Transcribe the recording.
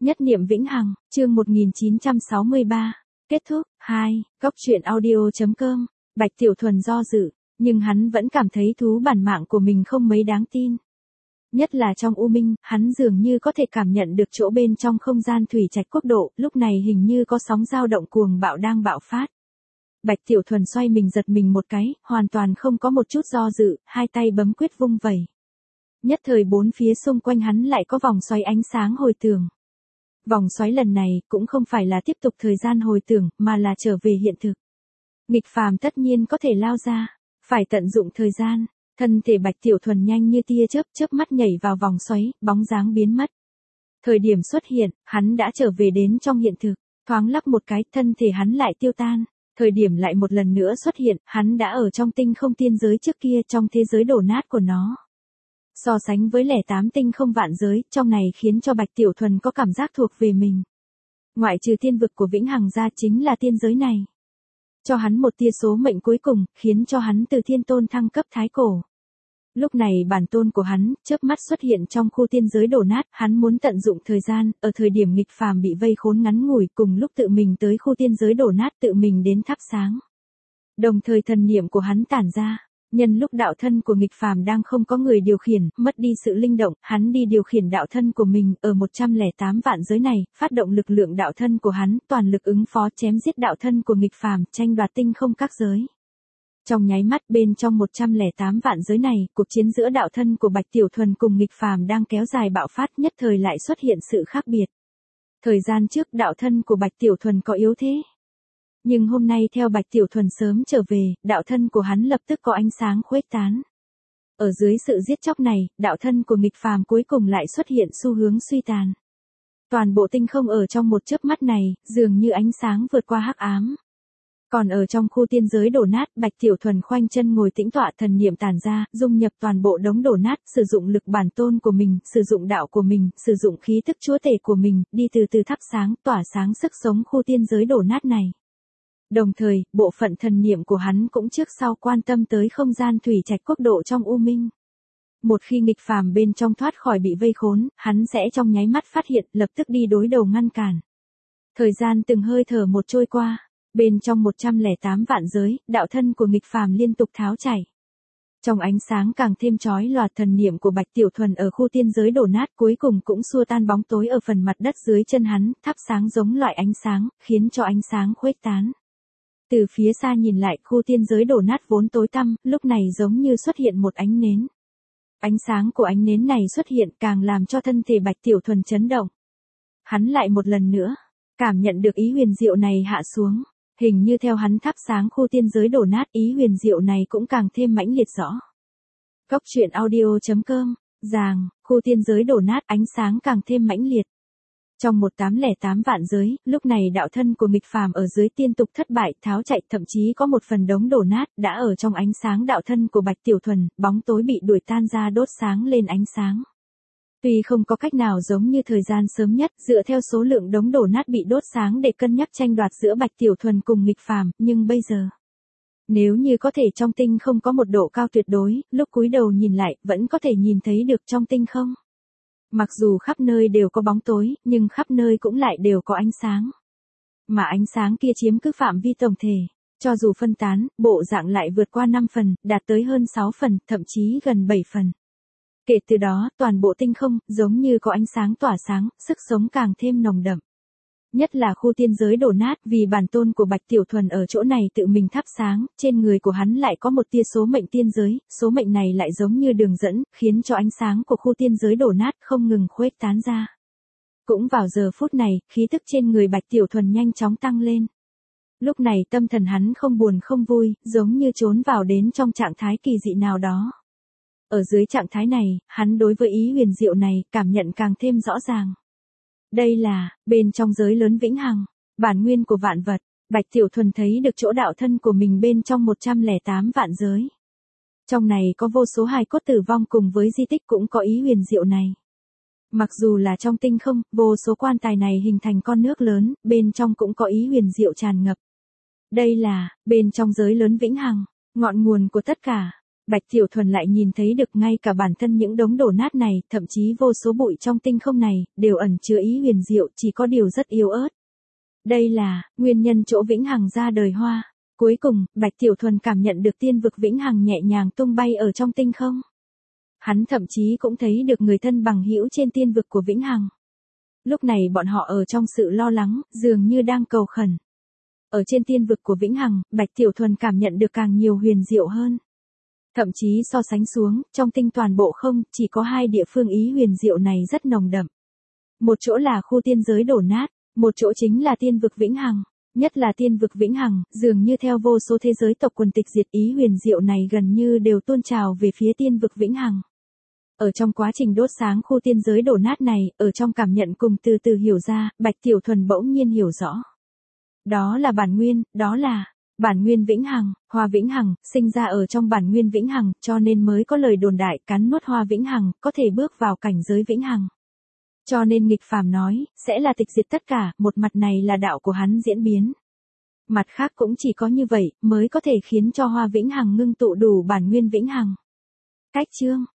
Nhất niệm vĩnh hằng, chương 1963. Kết thúc. 2. Góc truyện audio.com. Bạch Tiểu Thuần do dự, nhưng hắn vẫn cảm thấy thú bản mạng của mình không mấy đáng tin. Nhất là trong U Minh, hắn dường như có thể cảm nhận được chỗ bên trong không gian thủy trạch quốc độ, lúc này hình như có sóng dao động cuồng bạo đang bạo phát. Bạch Tiểu Thuần xoay mình giật mình một cái, hoàn toàn không có một chút do dự, hai tay bấm quyết vung vẩy. Nhất thời bốn phía xung quanh hắn lại có vòng xoáy ánh sáng hồi tưởng. Vòng xoáy lần này cũng không phải là tiếp tục thời gian hồi tưởng, mà là trở về hiện thực. Nghịch phàm tất nhiên có thể lao ra, phải tận dụng thời gian. Thân thể Bạch Tiểu Thuần nhanh như tia chớp mắt nhảy vào vòng xoáy, bóng dáng biến mất. Thời điểm xuất hiện, hắn đã trở về đến trong hiện thực, thoáng lắc một cái, thân thể hắn lại tiêu tan. Thời điểm lại một lần nữa xuất hiện, hắn đã ở trong tinh không tiên giới trước kia, trong thế giới đổ nát của nó. So sánh với 08 tinh không vạn giới, trong này khiến cho Bạch Tiểu Thuần có cảm giác thuộc về mình. Ngoại trừ tiên vực của vĩnh hằng ra chính là tiên giới này. Cho hắn một tia số mệnh cuối cùng, khiến cho hắn từ thiên tôn thăng cấp thái cổ. Lúc này bản tôn của hắn, chớp mắt xuất hiện trong khu tiên giới đổ nát, hắn muốn tận dụng thời gian, ở thời điểm nghịch phàm bị vây khốn ngắn ngủi, cùng lúc tự mình tới khu tiên giới đổ nát tự mình đến thắp sáng. Đồng thời thần niệm của hắn tản ra, nhân lúc đạo thân của nghịch phàm đang không có người điều khiển, mất đi sự linh động, hắn đi điều khiển đạo thân của mình, ở 108 vạn giới này, phát động lực lượng đạo thân của hắn, toàn lực ứng phó chém giết đạo thân của nghịch phàm, tranh đoạt tinh không các giới. Trong nháy mắt bên trong 108 vạn giới này, cuộc chiến giữa đạo thân của Bạch Tiểu Thuần cùng nghịch phàm đang kéo dài bạo phát, nhất thời lại xuất hiện sự khác biệt. Thời gian trước đạo thân của Bạch Tiểu Thuần có yếu thế. Nhưng hôm nay theo Bạch Tiểu Thuần sớm trở về, đạo thân của hắn lập tức có ánh sáng khuếch tán. Ở dưới sự giết chóc này, đạo thân của nghịch phàm cuối cùng lại xuất hiện xu hướng suy tàn. Toàn bộ tinh không ở trong một chớp mắt này, dường như ánh sáng vượt qua hắc ám. Còn ở trong khu tiên giới đổ nát, Bạch Tiểu Thuần khoanh chân ngồi tĩnh tọa, thần niệm tản ra, dung nhập toàn bộ đống đổ nát, sử dụng lực bản tôn của mình, sử dụng đạo của mình, sử dụng khí thức chúa tể của mình, đi từ từ thắp sáng, tỏa sáng sức sống khu tiên giới đổ nát này. Đồng thời, bộ phận thần niệm của hắn cũng trước sau quan tâm tới không gian thủy trạch quốc độ trong U Minh. Một khi nghịch phàm bên trong thoát khỏi bị vây khốn, hắn sẽ trong nháy mắt phát hiện, lập tức đi đối đầu ngăn cản. Thời gian từng hơi thở một trôi qua. Bên trong 108 vạn giới, đạo thân của nghịch phàm liên tục tháo chảy. Trong ánh sáng càng thêm chói lòa, thần niệm của Bạch Tiểu Thuần ở khu tiên giới đổ nát cuối cùng cũng xua tan bóng tối ở phần mặt đất dưới chân hắn, thắp sáng giống loại ánh sáng, khiến cho ánh sáng khuếch tán. Từ phía xa nhìn lại, khu tiên giới đổ nát vốn tối tăm, lúc này giống như xuất hiện một ánh nến. Ánh sáng của ánh nến này xuất hiện càng làm cho thân thể Bạch Tiểu Thuần chấn động. Hắn lại một lần nữa, cảm nhận được ý huyền diệu này hạ xuống. Hình như theo hắn thắp sáng khu tiên giới đổ nát, ý huyền diệu này cũng càng thêm mãnh liệt rõ. Góc truyện audio.com. Ràng, khu tiên giới đổ nát, ánh sáng càng thêm mãnh liệt. Trong 1808 vạn giới, lúc này đạo thân của nghịch phàm ở dưới tiên tục thất bại, tháo chạy, thậm chí có một phần đống đổ nát, đã ở trong ánh sáng đạo thân của Bạch Tiểu Thuần, bóng tối bị đuổi tan ra đốt sáng lên ánh sáng. Tuy không có cách nào giống như thời gian sớm nhất, dựa theo số lượng đống đổ nát bị đốt sáng để cân nhắc tranh đoạt giữa Bạch Tiểu Thuần cùng nghịch phàm, nhưng bây giờ, nếu như có thể trong tinh không có một độ cao tuyệt đối, lúc cúi đầu nhìn lại, vẫn có thể nhìn thấy được trong tinh không. Mặc dù khắp nơi đều có bóng tối, nhưng khắp nơi cũng lại đều có ánh sáng. Mà ánh sáng kia chiếm cứ phạm vi tổng thể, cho dù phân tán, bộ dạng lại vượt qua 5 phần, đạt tới hơn 6 phần, thậm chí gần 7 phần. Kể từ đó, toàn bộ tinh không, giống như có ánh sáng tỏa sáng, sức sống càng thêm nồng đậm. Nhất là khu tiên giới đổ nát, vì bản tôn của Bạch Tiểu Thuần ở chỗ này tự mình thắp sáng, trên người của hắn lại có một tia số mệnh tiên giới, số mệnh này lại giống như đường dẫn, khiến cho ánh sáng của khu tiên giới đổ nát không ngừng khuếch tán ra. Cũng vào giờ phút này, khí tức trên người Bạch Tiểu Thuần nhanh chóng tăng lên. Lúc này tâm thần hắn không buồn không vui, giống như trốn vào đến trong trạng thái kỳ dị nào đó. Ở dưới trạng thái này, hắn đối với ý huyền diệu này, cảm nhận càng thêm rõ ràng. Đây là, bên trong giới lớn vĩnh hằng, bản nguyên của vạn vật, Bạch Tiểu Thuần thấy được chỗ đạo thân của mình bên trong 108 vạn giới. Trong này có vô số hài cốt tử vong cùng với di tích cũng có ý huyền diệu này. Mặc dù là trong tinh không, vô số quan tài này hình thành con nước lớn, bên trong cũng có ý huyền diệu tràn ngập. Đây là, bên trong giới lớn vĩnh hằng, ngọn nguồn của tất cả. Bạch Tiểu Thuần lại nhìn thấy được ngay cả bản thân những đống đổ nát này, thậm chí vô số bụi trong tinh không này, đều ẩn chứa ý huyền diệu, chỉ có điều rất yếu ớt. Đây là nguyên nhân chỗ vĩnh hằng ra đời hoa. Cuối cùng, Bạch Tiểu Thuần cảm nhận được tiên vực vĩnh hằng nhẹ nhàng tung bay ở trong tinh không. Hắn thậm chí cũng thấy được người thân bằng hữu trên tiên vực của vĩnh hằng. Lúc này bọn họ ở trong sự lo lắng, dường như đang cầu khẩn. Ở trên tiên vực của vĩnh hằng, Bạch Tiểu Thuần cảm nhận được càng nhiều huyền diệu hơn. Thậm chí so sánh xuống, trong tinh toàn bộ không, chỉ có 2 địa phương ý huyền diệu này rất nồng đậm. Một chỗ là khu tiên giới đổ nát, một chỗ chính là tiên vực vĩnh hằng. Nhất là tiên vực vĩnh hằng, dường như theo vô số thế giới tộc quần tịch diệt, ý huyền diệu này gần như đều tuôn trào về phía tiên vực vĩnh hằng. Ở trong quá trình đốt sáng khu tiên giới đổ nát này, ở trong cảm nhận cùng từ từ hiểu ra, Bạch Tiểu Thuần bỗng nhiên hiểu rõ. Đó là bản nguyên, đó là bản nguyên vĩnh hằng, hoa vĩnh hằng, sinh ra ở trong bản nguyên vĩnh hằng, cho nên mới có lời đồn đại cắn nuốt hoa vĩnh hằng, có thể bước vào cảnh giới vĩnh hằng. Cho nên nghịch phàm nói, sẽ là tịch diệt tất cả, một mặt này là đạo của hắn diễn biến. Mặt khác cũng chỉ có như vậy, mới có thể khiến cho hoa vĩnh hằng ngưng tụ đủ bản nguyên vĩnh hằng. Cách chương